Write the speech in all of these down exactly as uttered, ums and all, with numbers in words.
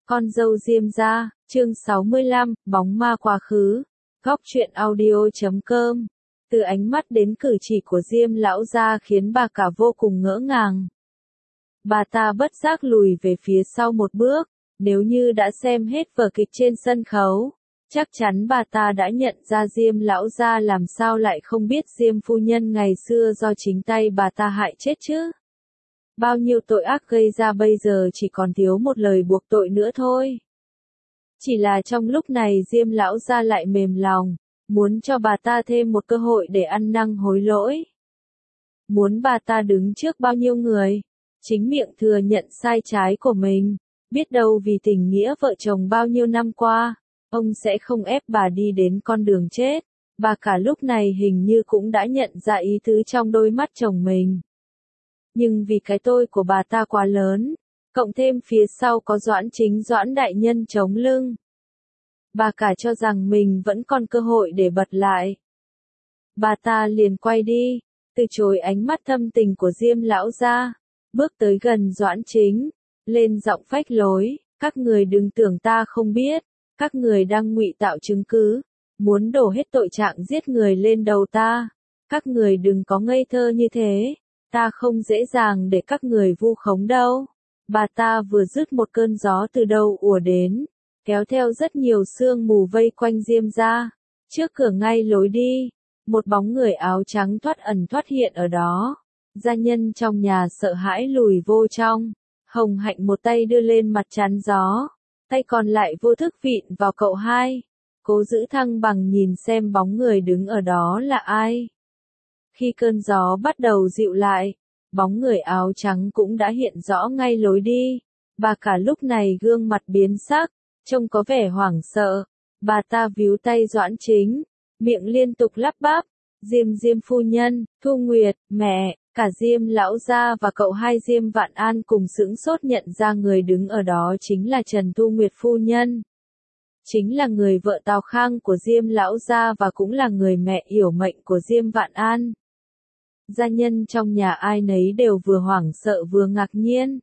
Con dâu Diêm gia, chương sáu mươi lăm, bóng ma quá khứ. Góc truyện audio chấm com. Từ ánh mắt đến cử chỉ của Diêm lão gia khiến bà cả vô cùng ngỡ ngàng. Bà ta bất giác lùi về phía sau một bước, nếu như đã xem hết vở kịch trên sân khấu, chắc chắn bà ta đã nhận ra Diêm lão gia làm sao lại không biết Diêm phu nhân ngày xưa do chính tay bà ta hại chết chứ. Bao nhiêu tội ác gây ra bây giờ chỉ còn thiếu một lời buộc tội nữa thôi. Chỉ là trong lúc này Diêm lão gia lại mềm lòng, muốn cho bà ta thêm một cơ hội để ăn năn hối lỗi. Muốn bà ta đứng trước bao nhiêu người, chính miệng thừa nhận sai trái của mình, biết đâu vì tình nghĩa vợ chồng bao nhiêu năm qua, ông sẽ không ép bà đi đến con đường chết. Bà cả lúc này hình như cũng đã nhận ra ý tứ trong đôi mắt chồng mình. Nhưng vì cái tôi của bà ta quá lớn, cộng thêm phía sau có Doãn Chính Doãn đại nhân chống lưng, bà cả cho rằng mình vẫn còn cơ hội để bật lại. Bà ta liền quay đi, từ chối ánh mắt thâm tình của Diêm lão gia, bước tới gần Doãn Chính, lên giọng phách lối, các người đừng tưởng ta không biết, các người đang ngụy tạo chứng cứ, muốn đổ hết tội trạng giết người lên đầu ta, các người đừng có ngây thơ như thế. Ta không dễ dàng để các người vu khống đâu. Bà ta vừa dứt một cơn gió từ đâu ùa đến, kéo theo rất nhiều sương mù vây quanh Diêm gia. Trước cửa ngay lối đi, một bóng người áo trắng thoát ẩn thoát hiện ở đó. Gia nhân trong nhà sợ hãi lùi vô trong. Hồng Hạnh một tay đưa lên mặt chắn gió, tay còn lại vô thức vịn vào cậu hai. Cố giữ thăng bằng nhìn xem bóng người đứng ở đó là ai. Khi cơn gió bắt đầu dịu lại, bóng người áo trắng cũng đã hiện rõ ngay lối đi. Bà cả lúc này gương mặt biến sắc, trông có vẻ hoảng sợ. Bà ta víu tay Doãn Chính, miệng liên tục lắp bắp, Diêm Diêm phu nhân, Thu Nguyệt, mẹ. Cả Diêm lão gia và cậu hai Diêm Vạn An cùng sững sốt nhận ra người đứng ở đó chính là Trần Thu Nguyệt phu nhân. Chính là người vợ Tào Khang của Diêm lão gia và cũng là người mẹ yểu mệnh của Diêm Vạn An. Gia nhân trong nhà ai nấy đều vừa hoảng sợ vừa ngạc nhiên.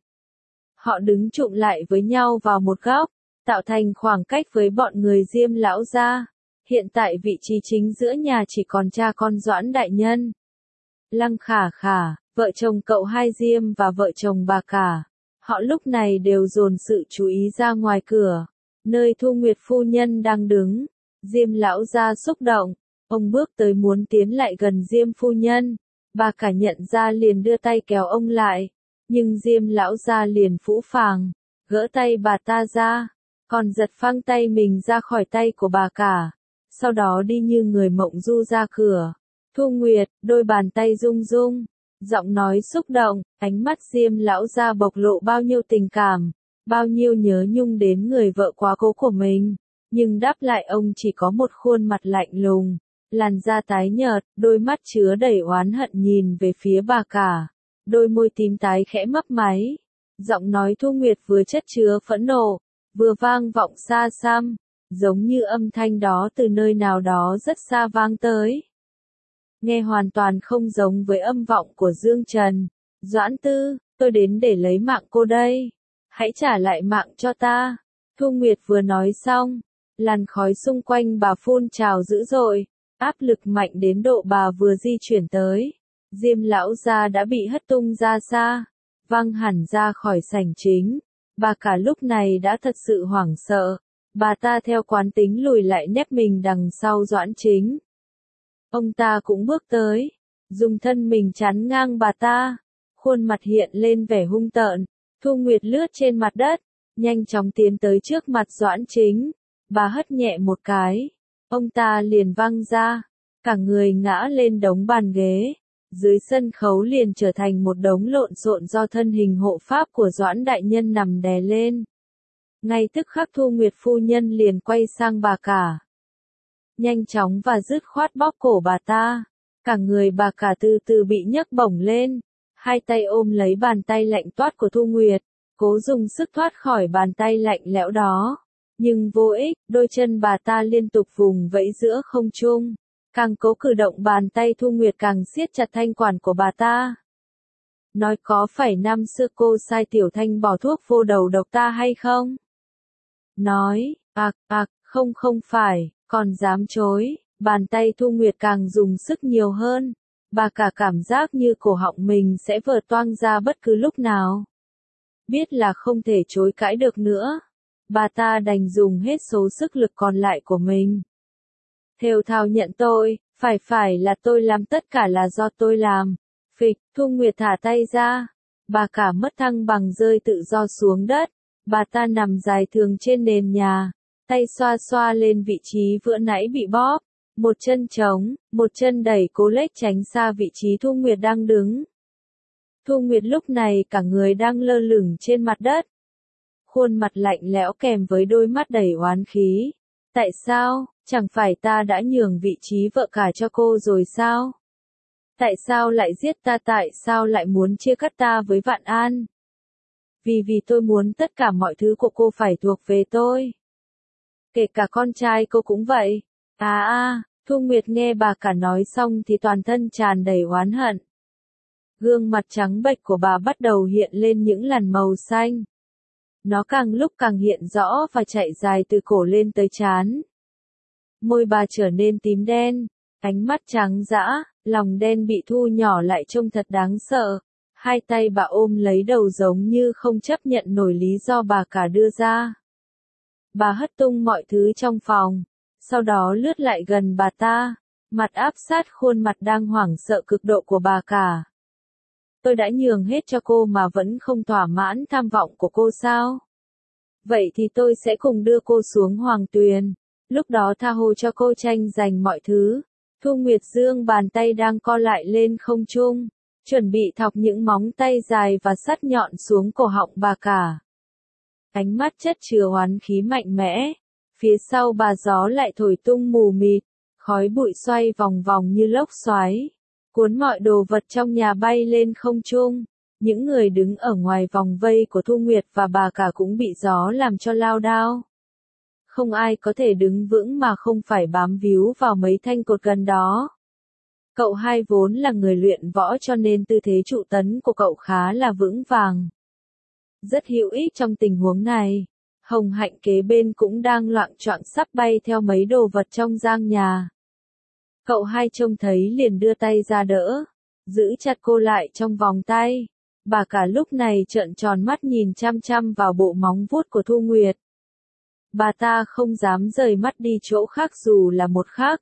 Họ đứng chụm lại với nhau vào một góc, tạo thành khoảng cách với bọn người Diêm lão gia. Hiện tại vị trí chính giữa nhà chỉ còn cha con Doãn đại nhân. Lăng Khả Khả, vợ chồng cậu hai Diêm và vợ chồng bà cả. Họ lúc này đều dồn sự chú ý ra ngoài cửa, nơi Thu Nguyệt phu nhân đang đứng. Diêm lão gia xúc động, ông bước tới muốn tiến lại gần Diêm phu nhân. Bà cả nhận ra liền đưa tay kéo ông lại, nhưng Diêm lão gia liền phũ phàng, gỡ tay bà ta ra, còn giật phăng tay mình ra khỏi tay của bà cả, sau đó đi như người mộng du ra cửa. Thu Nguyệt, đôi bàn tay rung rung, giọng nói xúc động, ánh mắt Diêm lão gia bộc lộ bao nhiêu tình cảm, bao nhiêu nhớ nhung đến người vợ quá cố của mình, nhưng đáp lại ông chỉ có một khuôn mặt lạnh lùng. Làn da tái nhợt, đôi mắt chứa đầy oán hận nhìn về phía bà cả, đôi môi tím tái khẽ mấp máy. Giọng nói Thu Nguyệt vừa chất chứa phẫn nộ, vừa vang vọng xa xăm, giống như âm thanh đó từ nơi nào đó rất xa vang tới. Nghe hoàn toàn không giống với âm vọng của Dương Trần. Doãn Tư, tôi đến để lấy mạng cô đây. Hãy trả lại mạng cho ta. Thu Nguyệt vừa nói xong, làn khói xung quanh bà phun trào dữ dội. Áp lực mạnh đến độ bà vừa di chuyển tới, Diêm lão gia đã bị hất tung ra xa, văng hẳn ra khỏi sảnh chính. Bà cả lúc này đã thật sự hoảng sợ, bà ta theo quán tính lùi lại nép mình đằng sau Doãn Chính. Ông ta cũng bước tới, dùng thân mình chắn ngang bà ta, khuôn mặt hiện lên vẻ hung tợn. Thu Nguyệt lướt trên mặt đất, nhanh chóng tiến tới trước mặt Doãn Chính, bà hất nhẹ một cái. Ông ta liền văng ra, cả người ngã lên đống bàn ghế, dưới sân khấu liền trở thành một đống lộn xộn do thân hình hộ pháp của Doãn đại nhân nằm đè lên. Ngay tức khắc Thu Nguyệt phu nhân liền quay sang bà cả. Nhanh chóng và dứt khoát bóp cổ bà ta, cả người bà cả từ từ bị nhấc bổng lên, hai tay ôm lấy bàn tay lạnh toát của Thu Nguyệt, cố dùng sức thoát khỏi bàn tay lạnh lẽo đó. Nhưng vô ích, đôi chân bà ta liên tục vùng vẫy giữa không trung. Càng cố cử động bàn tay Thu Nguyệt càng siết chặt thanh quản của bà ta. Nói có phải năm xưa cô sai Tiểu Thanh bỏ thuốc vô đầu độc ta hay không? nói, ạc, ạc, không không phải, còn dám chối, bàn tay Thu Nguyệt càng dùng sức nhiều hơn, bà cả cảm giác như cổ họng mình sẽ vỡ toang ra bất cứ lúc nào. Biết là không thể chối cãi được nữa, bà ta đành dùng hết số sức lực còn lại của mình. Thều thào nhận tôi, phải phải là tôi làm, tất cả là do tôi làm. Phịch, Thu Nguyệt thả tay ra, bà cả mất thăng bằng rơi tự do xuống đất, bà ta nằm dài thường trên nền nhà, tay xoa xoa lên vị trí vừa nãy bị bóp, một chân trống, một chân đẩy cố lết tránh xa vị trí Thu Nguyệt đang đứng. Thu Nguyệt lúc này cả người đang lơ lửng trên mặt đất, khuôn mặt lạnh lẽo kèm với đôi mắt đầy oán khí. Tại sao, chẳng phải ta đã nhường vị trí vợ cả cho cô rồi sao? Tại sao lại giết ta, tại sao lại muốn chia cắt ta với Vạn An? Vì vì tôi muốn tất cả mọi thứ của cô phải thuộc về tôi. Kể cả con trai cô cũng vậy. À à, Thu Nguyệt nghe bà cả nói xong thì toàn thân tràn đầy oán hận. Gương mặt trắng bệch của bà bắt đầu hiện lên những làn màu xanh. Nó càng lúc càng hiện rõ và chạy dài từ cổ lên tới trán. Môi bà trở nên tím đen, ánh mắt trắng dã, lòng đen bị thu nhỏ lại trông thật đáng sợ. Hai tay bà ôm lấy đầu giống như không chấp nhận nổi lý do bà cả đưa ra. Bà hất tung mọi thứ trong phòng, sau đó lướt lại gần bà ta, mặt áp sát khuôn mặt đang hoảng sợ cực độ của bà cả. Tôi đã nhường hết cho cô mà vẫn không thỏa mãn tham vọng của cô sao? Vậy thì tôi sẽ cùng đưa cô xuống Hoàng Tuyền, lúc đó tha hồ cho cô tranh giành mọi thứ. Thu Nguyệt dương bàn tay đang co lại lên không trung, chuẩn bị thọc những móng tay dài và sắc nhọn xuống cổ họng bà cả. Ánh mắt chất chứa oán khí mạnh mẽ, phía sau bà gió lại thổi tung mù mịt, khói bụi xoay vòng vòng như lốc xoáy, cuốn mọi đồ vật trong nhà bay lên không trung. Những người đứng ở ngoài vòng vây của Thu Nguyệt và bà cả cũng bị gió làm cho lao đao. Không ai có thể đứng vững mà không phải bám víu vào mấy thanh cột gần đó. Cậu hai vốn là người luyện võ cho nên tư thế trụ tấn của cậu khá là vững vàng. Rất hữu ích trong tình huống này. Hồng Hạnh kế bên cũng đang loạng choạng sắp bay theo mấy đồ vật trong giang nhà. Cậu hai trông thấy liền đưa tay ra đỡ, giữ chặt cô lại trong vòng tay. Bà cả lúc này trợn tròn mắt nhìn chăm chăm vào bộ móng vuốt của Thu Nguyệt. Bà ta không dám rời mắt đi chỗ khác dù là một khắc.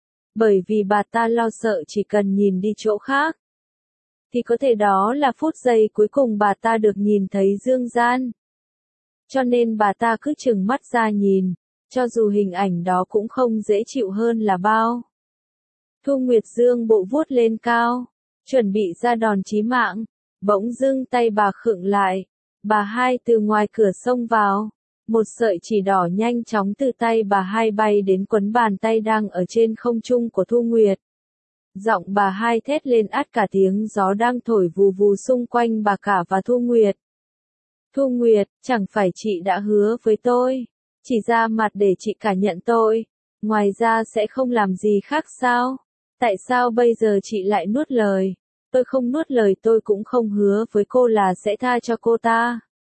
Bởi vì bà ta lo sợ chỉ cần nhìn đi chỗ khác, thì có thể đó là phút giây cuối cùng bà ta được nhìn thấy dương gian. Cho nên bà ta cứ trừng mắt ra nhìn, cho dù hình ảnh đó cũng không dễ chịu hơn là bao. Thu Nguyệt dương bộ vuốt lên cao, chuẩn bị ra đòn chí mạng, bỗng dưng tay bà khựng lại, bà hai từ ngoài cửa xông vào. Một sợi chỉ đỏ nhanh chóng từ tay bà hai bay đến quấn bàn tay đang ở trên không trung của Thu Nguyệt. Giọng bà hai thét lên át cả tiếng gió đang thổi vù vù xung quanh bà cả và Thu Nguyệt. Thu Nguyệt, chẳng phải chị đã hứa với tôi, chỉ ra mặt để chị cả nhận tôi, ngoài ra sẽ không làm gì khác sao? Tại sao bây giờ chị lại nuốt lời? Tôi không nuốt lời, tôi cũng không hứa với cô là sẽ tha cho cô ta.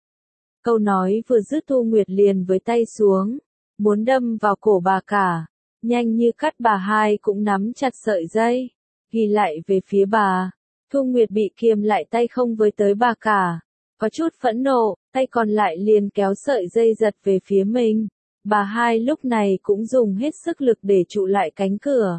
Câu nói vừa dứt Thu Nguyệt liền với tay xuống, muốn đâm vào cổ bà cả, nhanh như cắt bà hai cũng nắm chặt sợi dây, ghi lại về phía bà. Thu Nguyệt bị kiềm lại tay không với tới bà cả, có chút phẫn nộ, tay còn lại liền kéo sợi dây giật về phía mình. Bà hai lúc này cũng dùng hết sức lực để trụ lại cánh cửa.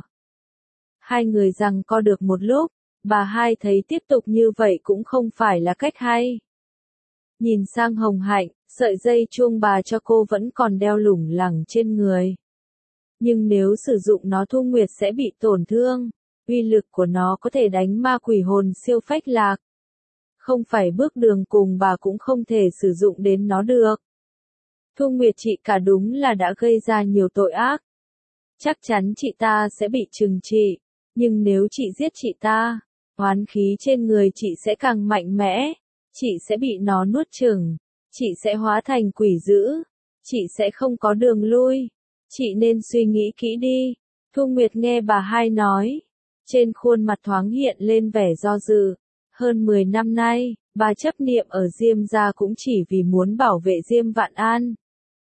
Hai người giằng co được một lúc, bà hai thấy tiếp tục như vậy cũng không phải là cách hay. Nhìn sang Hồng Hạnh, sợi dây chuông bà cho cô vẫn còn đeo lủng lẳng trên người. Nhưng nếu sử dụng nó Thu Nguyệt sẽ bị tổn thương, uy lực của nó có thể đánh ma quỷ hồn siêu phách lạc. Không phải bước đường cùng bà cũng không thể sử dụng đến nó được. Thu Nguyệt chị cả đúng là đã gây ra nhiều tội ác. Chắc chắn chị ta sẽ bị trừng trị, nhưng nếu chị giết chị ta, oán khí trên người chị sẽ càng mạnh mẽ. Chị sẽ bị nó nuốt chửng, chị sẽ hóa thành quỷ dữ, chị sẽ không có đường lui, chị nên suy nghĩ kỹ đi. Thu Nguyệt nghe bà hai nói, trên khuôn mặt thoáng hiện lên vẻ do dự. Hơn mười năm nay, bà chấp niệm ở Diêm gia cũng chỉ vì muốn bảo vệ Diêm Vạn An.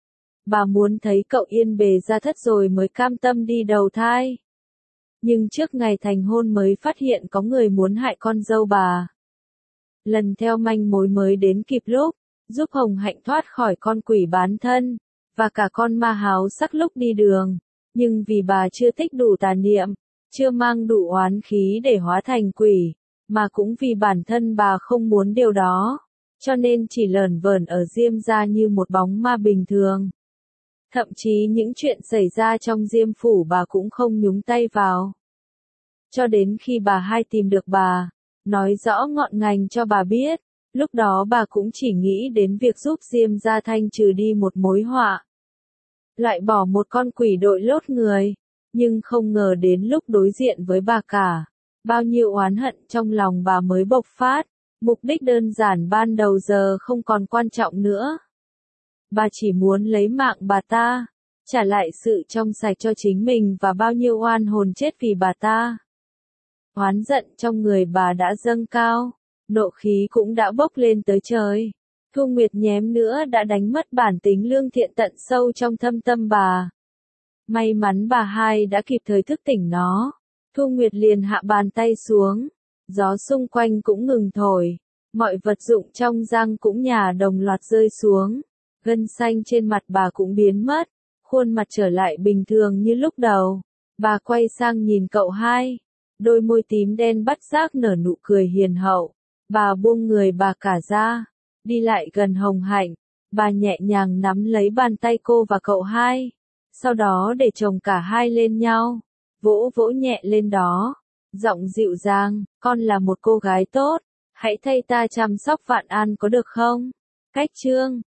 bà muốn thấy cậu yên bề gia thất rồi mới cam tâm đi đầu thai. Nhưng trước ngày thành hôn mới phát hiện có người muốn hại con dâu bà. Lần theo manh mối mới đến kịp lúc, giúp Hồng Hạnh thoát khỏi con quỷ bán thân, và cả con ma háo sắc lúc đi đường. Nhưng vì bà chưa tích đủ tà niệm, chưa mang đủ oán khí để hóa thành quỷ, mà cũng vì bản thân bà không muốn điều đó, cho nên chỉ lởn vởn ở Diêm gia như một bóng ma bình thường. Thậm chí những chuyện xảy ra trong Diêm phủ bà cũng không nhúng tay vào. Cho đến khi bà hai tìm được bà, nói rõ ngọn ngành cho bà biết, lúc đó bà cũng chỉ nghĩ đến việc giúp Diêm gia thanh trừ đi một mối họa. Loại bỏ một con quỷ đội lốt người, nhưng không ngờ đến lúc đối diện với bà cả, bao nhiêu oán hận trong lòng bà mới bộc phát, mục đích đơn giản ban đầu giờ không còn quan trọng nữa. Bà chỉ muốn lấy mạng bà ta, trả lại sự trong sạch cho chính mình và bao nhiêu oan hồn chết vì bà ta. Oán giận trong người bà đã dâng cao, nộ khí cũng đã bốc lên tới trời. Thu Nguyệt nhém nữa đã đánh mất bản tính lương thiện tận sâu trong thâm tâm bà. May mắn bà hai đã kịp thời thức tỉnh nó. Thu Nguyệt liền hạ bàn tay xuống. Gió xung quanh cũng ngừng thổi. Mọi vật dụng trong răng cũng nhả đồng loạt rơi xuống. Gân xanh trên mặt bà cũng biến mất. Khuôn mặt trở lại bình thường như lúc đầu. Bà quay sang nhìn cậu hai. Đôi môi tím đen bắt giác nở nụ cười hiền hậu. Bà buông người bà cả ra. Đi lại gần Hồng Hạnh. Bà nhẹ nhàng nắm lấy bàn tay cô và cậu hai. Sau đó để chồng cả hai lên nhau. Vỗ vỗ nhẹ lên đó. Giọng dịu dàng, con là một cô gái tốt. Hãy thay ta chăm sóc Vạn An có được không? Cách chương